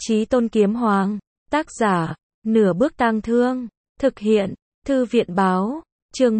Chí Tôn Kiếm Hoàng. Tác giả, Nửa Bước Tang Thương. Thực hiện, Thư viện Báo. Chương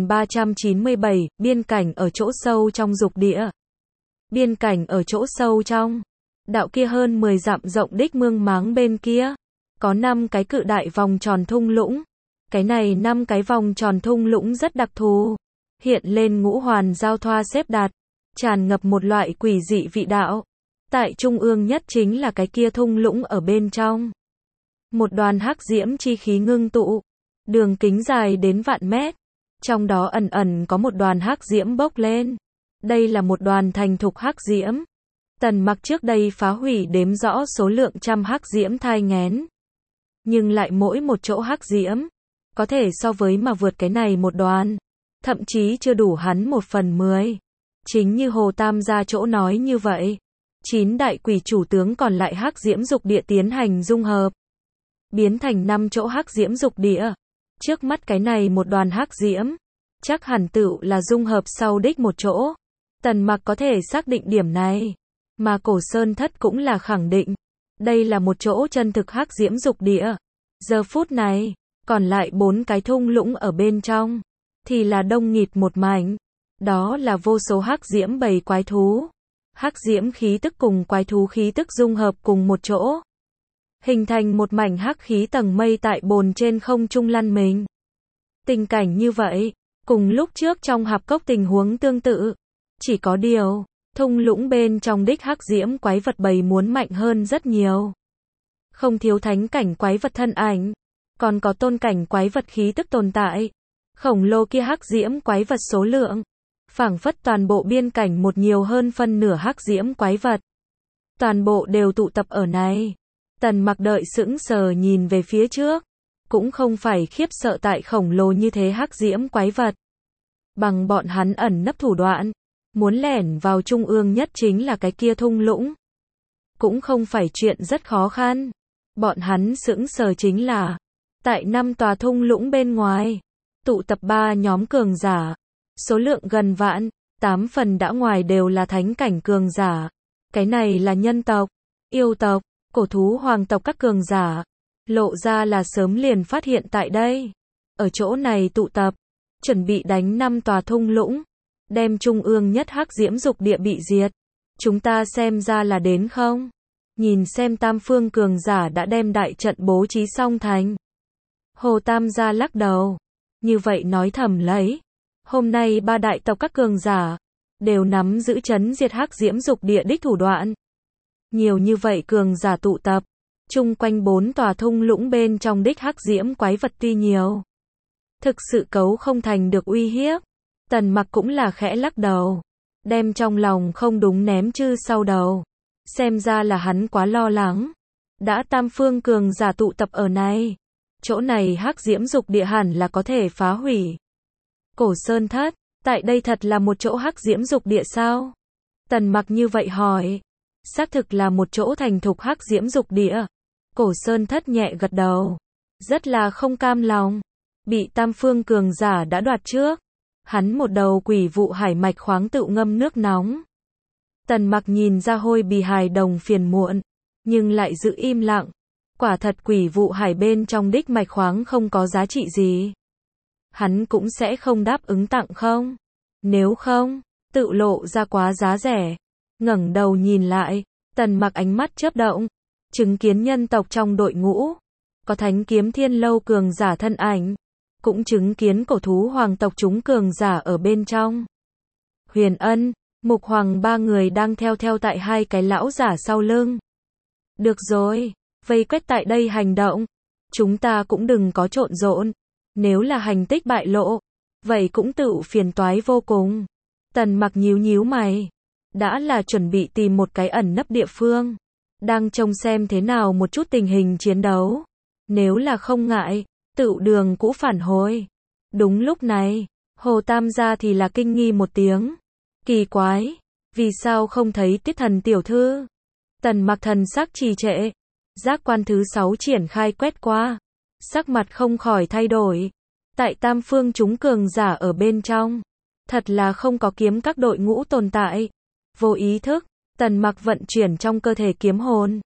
1397, biên cảnh ở chỗ sâu trong dục địa. Biên cảnh ở chỗ sâu trong. Đạo kia hơn 10 dặm rộng đích mương máng bên kia. Có 5 cái cự đại vòng tròn thung lũng. Cái này 5 cái vòng tròn thung lũng rất đặc thù. Hiện lên ngũ hoàn giao thoa xếp đặt. Tràn ngập một loại quỷ dị vị đạo. Tại trung ương nhất chính là cái kia thung lũng ở bên trong. Một đoàn hắc diễm chi khí ngưng tụ. Đường kính dài đến vạn mét. Trong đó ẩn ẩn có một đoàn hắc diễm bốc lên. Đây là một đoàn thành thục hắc diễm. Tần Mặc trước đây phá hủy đếm rõ số lượng trăm hắc diễm thai nghén. Nhưng lại mỗi một chỗ hắc diễm có thể so với mà vượt cái này một đoàn. Thậm chí chưa đủ hắn 1/10. Chính như Hồ Tam gia chỗ nói như vậy. 9 đại quỷ chủ tướng còn lại hắc diễm dục địa tiến hành dung hợp. Biến thành 5 chỗ hắc diễm dục địa. Trước mắt cái này một đoàn hắc diễm. Chắc hẳn tựu là dung hợp sau đích một chỗ. Tần Mặc có thể xác định điểm này. Mà Cổ Sơn Thất cũng là khẳng định. Đây là một chỗ chân thực hắc diễm dục địa. Giờ phút này, còn lại 4 cái thung lũng ở bên trong. Thì là đông nghịt một mảnh. Đó là vô số hắc diễm bầy quái thú. Hắc diễm khí tức cùng quái thú khí tức dung hợp cùng một chỗ. Hình thành một mảnh hắc khí tầng mây tại bồn trên không trung lăn mình. Tình cảnh như vậy, cùng lúc trước trong hạp cốc tình huống tương tự. Chỉ có điều, thung lũng bên trong đích hắc diễm quái vật bầy muốn mạnh hơn rất nhiều. Không thiếu thánh cảnh quái vật thân ảnh. Còn có tôn cảnh quái vật khí tức tồn tại. Khổng lồ kia hắc diễm quái vật số lượng. Phảng phất toàn bộ biên cảnh một nhiều hơn phân nửa hắc diễm quái vật. Toàn bộ đều tụ tập ở này. Tần Mặc đợi sững sờ nhìn về phía trước. Cũng không phải khiếp sợ tại khổng lồ như thế hắc diễm quái vật. Bằng bọn hắn ẩn nấp thủ đoạn. Muốn lẻn vào trung ương nhất chính là cái kia thung lũng. Cũng không phải chuyện rất khó khăn. Bọn hắn sững sờ chính là. Tại 5 tòa thung lũng bên ngoài. Tụ tập 3 nhóm cường giả. Số lượng gần vạn. 8 phần đã ngoài đều là thánh cảnh cường giả. Cái này là nhân tộc, yêu tộc, cổ thú hoàng tộc các cường giả. Lộ ra là sớm liền phát hiện tại đây. Ở chỗ này tụ tập. Chuẩn bị đánh 5 tòa thung lũng. Đem trung ương nhất hắc diễm dục địa bị diệt. Chúng ta xem ra là đến không? Nhìn xem tam phương cường giả đã đem đại trận bố trí xong thành. Hồ Tam gia lắc đầu. Như vậy nói thầm lấy. Hôm nay 3 đại tộc các cường giả. Đều nắm giữ trấn diệt hắc diễm dục địa đích thủ đoạn. Nhiều như vậy cường giả tụ tập. Chung quanh 4 tòa thung lũng bên trong đích hắc diễm quái vật tuy nhiều. Thực sự cấu không thành được uy hiếp. Tần Mặc cũng là khẽ lắc đầu. Đem trong lòng không đúng ném chư sau đầu. Xem ra là hắn quá lo lắng. Đã tam phương cường giả tụ tập ở này. Chỗ này hắc diễm dục địa hẳn là có thể phá hủy. Cổ Sơn Thất, tại đây thật là một chỗ hắc diễm dục địa sao? Tần Mặc như vậy hỏi. Xác thực là một chỗ thành thục hắc diễm dục địa. Cổ Sơn Thất nhẹ gật đầu. Rất là không cam lòng. Bị tam phương cường giả đã đoạt trước. Hắn một đầu quỷ vụ hải mạch khoáng tự ngâm nước nóng. Tần Mặc nhìn ra hôi bì hài đồng phiền muộn. Nhưng lại giữ im lặng. Quả thật quỷ vụ hải bên trong đích mạch khoáng không có giá trị gì. Hắn cũng sẽ không đáp ứng tặng không. Nếu không, tự lộ ra quá giá rẻ. Ngẩng đầu nhìn lại, Tần Mặc ánh mắt chớp động. Chứng kiến nhân tộc trong đội ngũ. Có thánh kiếm thiên lâu cường giả thân ảnh. Cũng chứng kiến cổ thú hoàng tộc chúng cường giả ở bên trong. Huyền Ân, Mục Hoàng 3 người đang theo tại 2 cái lão giả sau lưng. Được rồi, vây quét tại đây hành động. Chúng ta cũng đừng có trộn rộn. Nếu là hành tích bại lộ, vậy cũng tự phiền toái vô cùng. Tần Mặc nhíu mày. Đã là chuẩn bị tìm một cái ẩn nấp địa phương. Đang trông xem thế nào một chút tình hình chiến đấu. Nếu là không ngại, tự đường cũ phản hồi. Đúng lúc này, Hồ Tam gia thì là kinh nghi một tiếng. Kỳ quái, vì sao không thấy Tiết Thần tiểu thư? Tần Mặc thần sắc trì trệ. Giác quan thứ 6 triển khai quét qua. Sắc mặt không khỏi thay đổi. Tại tam phương chúng cường giả ở bên trong. Thật là không có kiếm các đội ngũ tồn tại. Vô ý thức, Tần Mặc vận chuyển trong cơ thể kiếm hồn.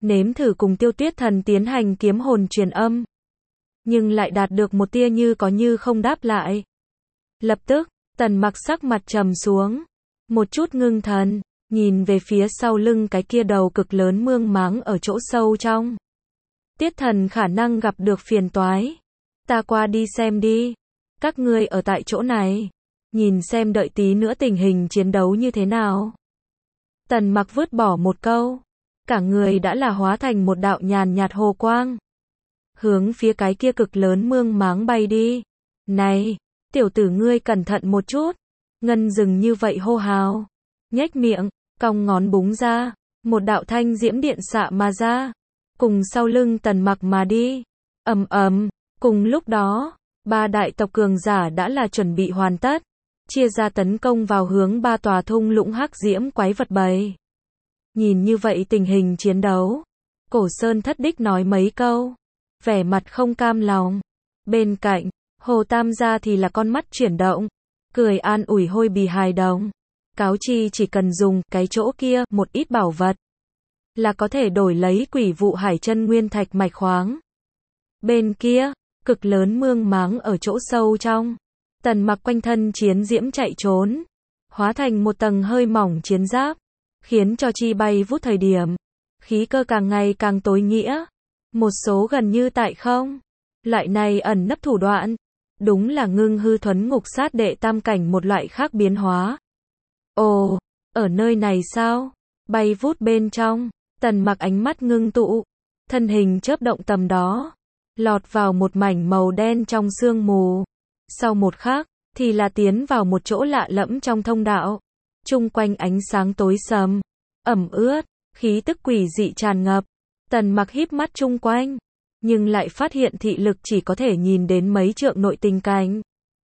nếm thử cùng Tiêu Tuyết Thần tiến hành kiếm hồn truyền âm. Nhưng lại đạt được một tia như có như không đáp lại. Lập tức, Tần Mặc sắc mặt trầm xuống, một chút ngưng thần, nhìn về phía sau lưng cái kia đầu cực lớn mương máng ở chỗ sâu trong. Tiết Thần khả năng gặp được phiền toái. Ta qua đi xem đi. Các ngươi ở tại chỗ này, nhìn xem đợi tí nữa tình hình chiến đấu như thế nào. Tần Mặc vứt bỏ một câu, cả người đã là hóa thành một đạo nhàn nhạt hồ quang, hướng phía cái kia cực lớn mương máng bay đi. Này, tiểu tử ngươi cẩn thận một chút. Ngân Dừng như vậy hô hào, nhếch miệng, cong ngón búng ra, một đạo thanh diễm điện xạ mà ra, cùng sau lưng Tần Mặc mà đi. Ầm ầm, cùng lúc đó, ba đại tộc cường giả đã là chuẩn bị hoàn tất, chia ra tấn công vào hướng ba tòa thung lũng hắc diễm quái vật bầy. Nhìn như vậy tình hình chiến đấu, Cổ Sơn Thất Đích nói mấy câu, vẻ mặt không cam lòng. Bên cạnh, Hồ Tam gia thì là con mắt chuyển động, cười an ủi Hôi Bì hài đồng. Cáo chi chỉ cần dùng cái chỗ kia một ít bảo vật, là có thể đổi lấy Quỷ Vụ Hải Chân Nguyên Thạch mạch khoáng. Bên kia, cực lớn mương máng ở chỗ sâu trong, Tần Mặc quanh thân chiến diễm chạy trốn, hóa thành một tầng hơi mỏng chiến giáp, khiến cho chi bay vút thời điểm, khí cơ càng ngày càng tối nghĩa, một số gần như tại không. Loại này ẩn nấp thủ đoạn, đúng là Ngưng Hư Thuấn Ngục Sát đệ tam cảnh một loại khác biến hóa. Ồ, ở nơi này sao? Bay vút bên trong, Tần Mặc ánh mắt ngưng tụ, thân hình chớp động tầm đó, lọt vào một mảnh màu đen trong sương mù. Sau một khắc, thì là tiến vào một chỗ lạ lẫm trong thông đạo. Chung quanh ánh sáng tối sầm, ẩm ướt, khí tức quỷ dị tràn ngập. Tần Mặc híp mắt chung quanh, nhưng lại phát hiện thị lực chỉ có thể nhìn đến mấy trượng nội tình cảnh.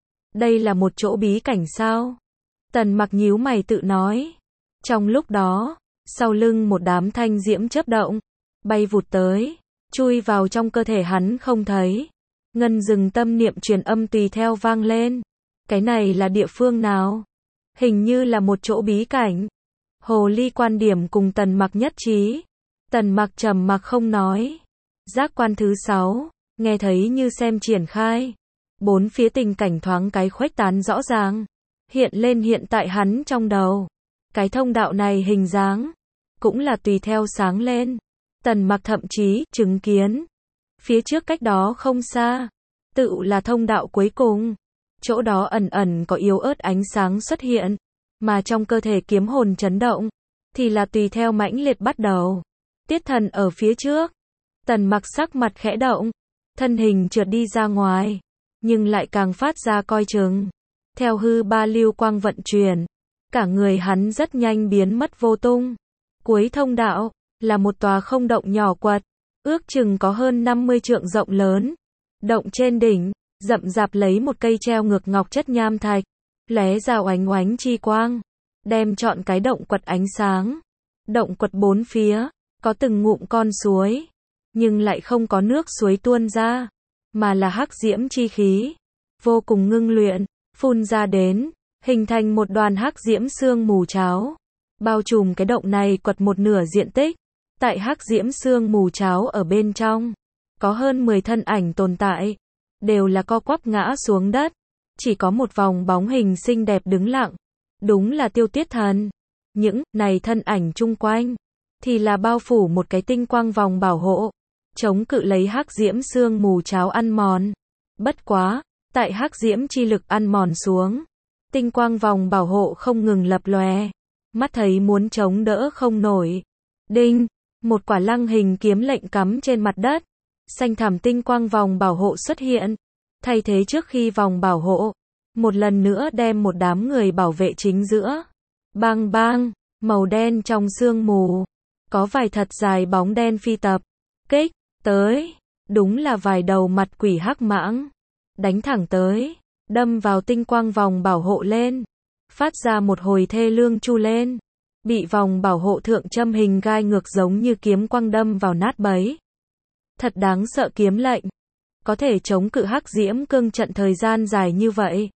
Đây là một chỗ bí cảnh sao? Tần Mặc nhíu mày tự nói. Trong lúc đó, sau lưng một đám thanh diễm chớp động, bay vụt tới, chui vào trong cơ thể hắn không thấy. Ngân Dừng tâm niệm truyền âm tùy theo vang lên. Cái này là địa phương nào? Hình như là một chỗ bí cảnh. Hồ Ly quan điểm cùng Tần Mặc nhất trí. Tần Mặc trầm mặc không nói. Giác quan thứ 6, nghe thấy như xem triển khai. Bốn phía tình cảnh thoáng cái khuếch tán rõ ràng, hiện lên hiện tại hắn trong đầu. Cái thông đạo này hình dáng, cũng là tùy theo sáng lên. Tần Mặc thậm chí chứng kiến, phía trước cách đó không xa, tự là thông đạo cuối cùng. Chỗ đó ẩn ẩn có yếu ớt ánh sáng xuất hiện, mà trong cơ thể kiếm hồn chấn động, thì là tùy theo mãnh liệt bắt đầu. Tiết Thần ở phía trước. Tần Mặc sắc mặt khẽ động, thân hình trượt đi ra ngoài, nhưng lại càng phát ra coi chừng. Theo hư ba lưu quang vận chuyển, cả người hắn rất nhanh biến mất vô tung. Cuối thông đạo, là một tòa không động nhỏ quật, ước chừng có hơn 50 trượng rộng lớn. Động trên đỉnh, rậm rạp lấy một cây treo ngược ngọc chất nham thạch, lóe ra oánh oánh chi quang, đem trọn cái động quật ánh sáng. Động quật bốn phía, có từng ngụm con suối, nhưng lại không có nước suối tuôn ra, mà là hắc diễm chi khí, vô cùng ngưng luyện, phun ra đến, hình thành một đoàn hắc diễm sương mù cháo, bao trùm cái động này quật một nửa diện tích. Tại hắc diễm sương mù cháo ở bên trong, có hơn 10 thân ảnh tồn tại, đều là co quắp ngã xuống đất, chỉ có một vòng bóng hình xinh đẹp đứng lặng, đúng là Tiêu Tuyết Thần. Những này thân ảnh chung quanh, thì là bao phủ một cái tinh quang vòng bảo hộ, chống cự lấy hắc diễm sương mù cháo ăn mòn. Bất quá, tại hắc diễm chi lực ăn mòn xuống, tinh quang vòng bảo hộ không ngừng lập lòe, mắt thấy muốn chống đỡ không nổi. Đinh, một quả lăng hình kiếm lệnh cắm trên mặt đất, xanh thẳm tinh quang vòng bảo hộ xuất hiện, thay thế trước khi vòng bảo hộ, một lần nữa đem một đám người bảo vệ chính giữa. Bang bang, màu đen trong sương mù, có vài thật dài bóng đen phi tập, kích tới, đúng là vài đầu mặt quỷ hắc mãng, đánh thẳng tới, đâm vào tinh quang vòng bảo hộ lên, phát ra một hồi thê lương chu lên, bị vòng bảo hộ thượng châm hình gai ngược giống như kiếm quang đâm vào nát bấy. Thật đáng sợ kiếm lệnh, có thể chống cự hắc diễm cương trận thời gian dài như vậy.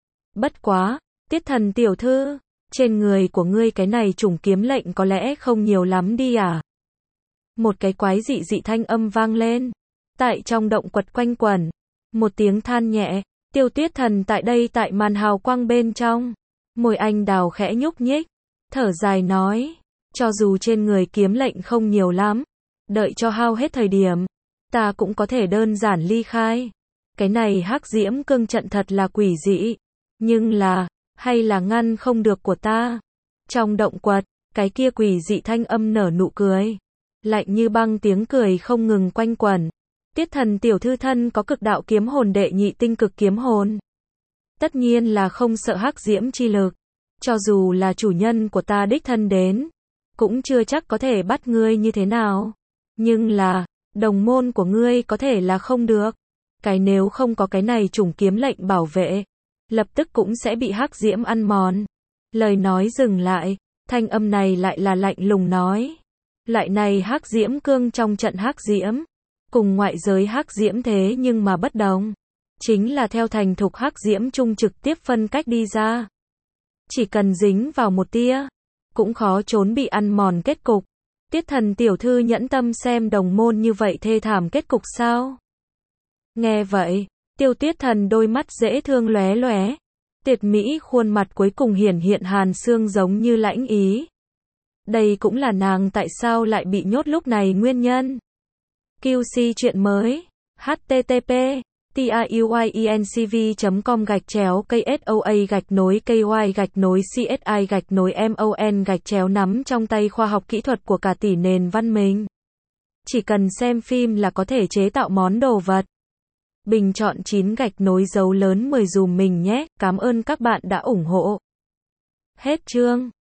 Bất quá, Tiết Thần tiểu thư, trên người của ngươi cái này chủng kiếm lệnh có lẽ không nhiều lắm đi à? một cái quái dị dị thanh âm vang lên. Tại trong động quật quanh quẩn, một tiếng than nhẹ, Tiêu Tuyết Thần tại đây tại màn hào quang bên trong. Môi anh đào khẽ nhúc nhích, thở dài nói, cho dù trên người kiếm lệnh không nhiều lắm, đợi cho hao hết thời điểm, ta cũng có thể đơn giản ly khai. Cái này hắc diễm cương trận thật là quỷ dị, nhưng là, hay là ngăn không được của ta. Trong động quật, cái kia quỷ dị thanh âm nở nụ cười, lạnh như băng tiếng cười không ngừng quanh quẩn. Tiết Thần tiểu thư thân có cực đạo kiếm hồn đệ nhị tinh cực kiếm hồn. Tất nhiên là không sợ hắc diễm chi lực. Cho dù là chủ nhân của ta đích thân đến, cũng chưa chắc có thể bắt ngươi như thế nào. Nhưng là, đồng môn của ngươi có thể là không được. Cái nếu không có cái này chủng kiếm lệnh bảo vệ, lập tức cũng sẽ bị hắc diễm ăn mòn. Lời nói dừng lại, thanh âm này lại là lạnh lùng nói. Loại này hắc diễm cương trong trận hắc diễm, cùng ngoại giới hắc diễm thế nhưng mà bất đồng. Chính là theo thành thục hắc diễm chung trực tiếp phân cách đi ra. Chỉ cần dính vào một tia, cũng khó trốn bị ăn mòn kết cục. Tiết Thần tiểu thư nhẫn tâm xem đồng môn như vậy thê thảm kết cục sao? Nghe vậy, Tiêu Tuyết Thần đôi mắt dễ thương lóe lóe, tuyệt mỹ khuôn mặt cuối cùng hiển hiện hàn xương giống như lãnh ý. Đây cũng là nàng tại sao lại bị nhốt lúc này nguyên nhân. QC chuyện mới, http tiuyencv.com/KSOA-KY-CSI-MON nắm trong tay khoa học kỹ thuật của cả tỷ nền văn minh. Chỉ cần xem phim là có thể chế tạo món đồ vật. Bình chọn 9 dấu lớn 10 dùm mình nhé, cảm ơn các bạn đã ủng hộ. Hết chương.